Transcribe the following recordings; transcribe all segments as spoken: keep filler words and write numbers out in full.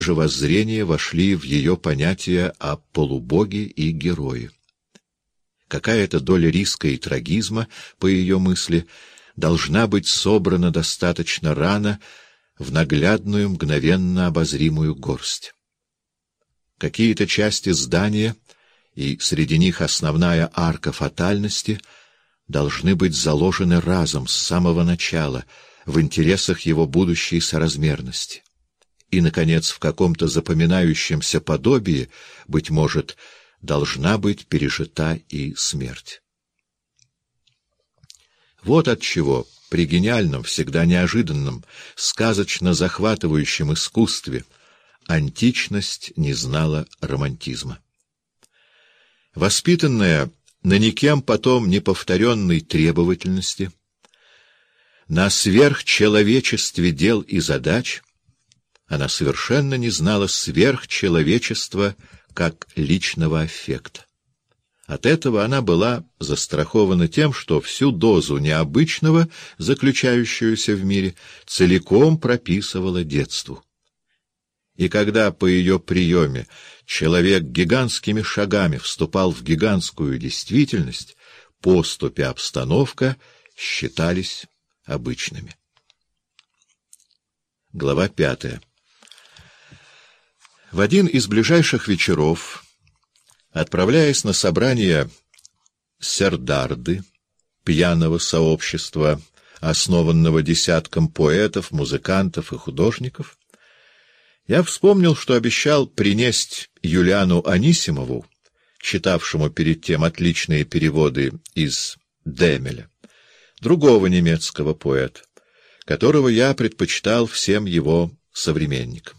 же воззрения вошли в ее понятия о полубоге и герое. Какая-то доля риска и трагизма, по ее мысли, должна быть собрана достаточно рано в наглядную, мгновенно обозримую горсть. Какие-то части здания, и среди них основная арка фатальности, должны быть заложены разом, с самого начала, в интересах его будущей соразмерности. И, наконец, в каком-то запоминающемся подобии, быть может, должна быть пережита и смерть. Вот отчего при гениальном, всегда неожиданном, сказочно захватывающем искусстве античность не знала романтизма. Воспитанная на никем потом не повторенной требовательности, на сверхчеловечестве дел и задач, она совершенно не знала сверхчеловечества как личного аффекта. От этого она была застрахована тем, что всю дозу необычного, заключающуюся в мире, целиком прописывала детству. И когда по ее приеме человек гигантскими шагами вступал в гигантскую действительность, поступь и обстановка считались обычными. Глава пятая. В один из ближайших вечеров, отправляясь на собрание Сердарды, пьяного сообщества, основанного десятком поэтов, музыкантов и художников, я вспомнил, что обещал принести Юлиану Анисимову, читавшему перед тем отличные переводы из Демеля, другого немецкого поэта, которого я предпочитал всем его современникам.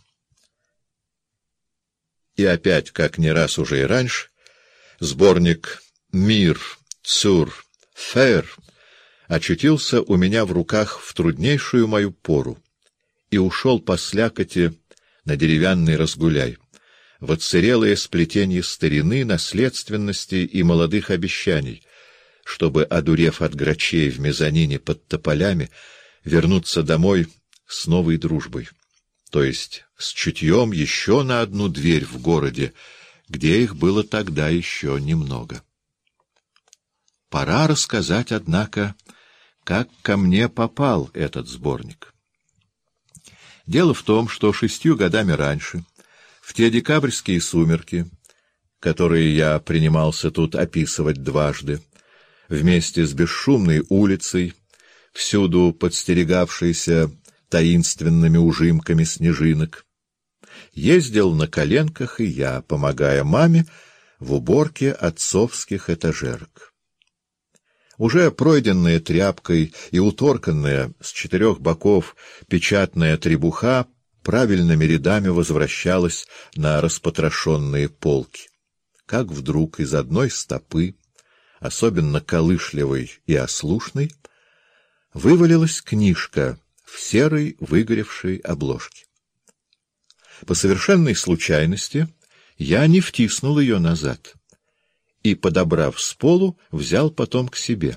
И опять, как не раз уже и раньше, сборник «Мир, Цур, Фер» очутился у меня в руках в труднейшую мою пору и ушел по слякоти на деревянный разгуляй, в отсырелое сплетение старины, наследственности и молодых обещаний, чтобы, одурев от грачей в мезонине под тополями, вернуться домой с новой дружбой, то есть с чутьем еще на одну дверь в городе, где их было тогда еще немного. Пора рассказать, однако, как ко мне попал этот сборник. Дело в том, что шестью годами раньше, в те декабрьские сумерки, которые я принимался тут описывать дважды, вместе с бесшумной улицей, всюду подстерегавшейся таинственными ужимками снежинок, ездил на коленках и я, помогая маме в уборке отцовских этажерок. Уже пройденная тряпкой и уторканная с четырех боков печатная требуха правильными рядами возвращалась на распотрошенные полки. Как вдруг из одной стопы, особенно колышливой и ослушной, вывалилась книжка в серой выгоревшей обложке. По совершенной случайности я не втиснул ее назад и, подобрав с полу, взял потом к себе.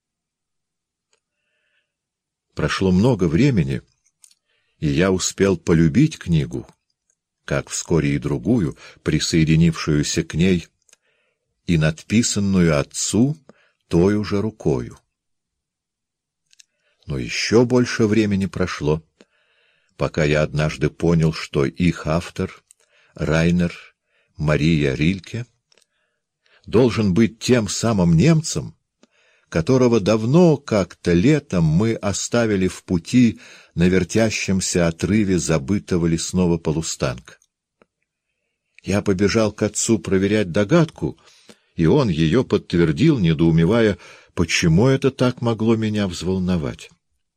Прошло много времени, и я успел полюбить книгу, как вскоре и другую, присоединившуюся к ней и надписанную отцу тою же рукою. Но еще больше времени прошло, пока я однажды понял, что их автор, Райнер Мария Рильке, должен быть тем самым немцем, которого давно как-то летом мы оставили в пути на вертящемся отрыве забытого лесного полустанка. Я побежал к отцу проверять догадку, и он ее подтвердил, недоумевая, почему это так могло меня взволновать.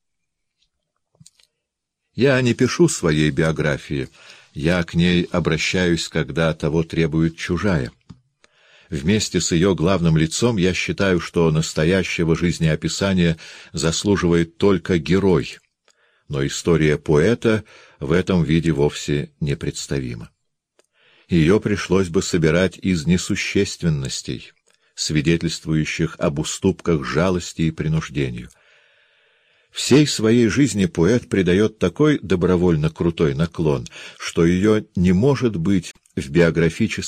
Я не пишу своей биографии, я к ней обращаюсь, когда того требует чужая. Вместе с ее главным лицом я считаю, что настоящего жизнеописания заслуживает только герой, но история поэта в этом виде вовсе непредставима. Ее пришлось бы собирать из несущественностей, свидетельствующих об уступках жалости и принуждению. Всей своей жизни поэт придает такой добровольно крутой наклон, что ее не может быть в биографическом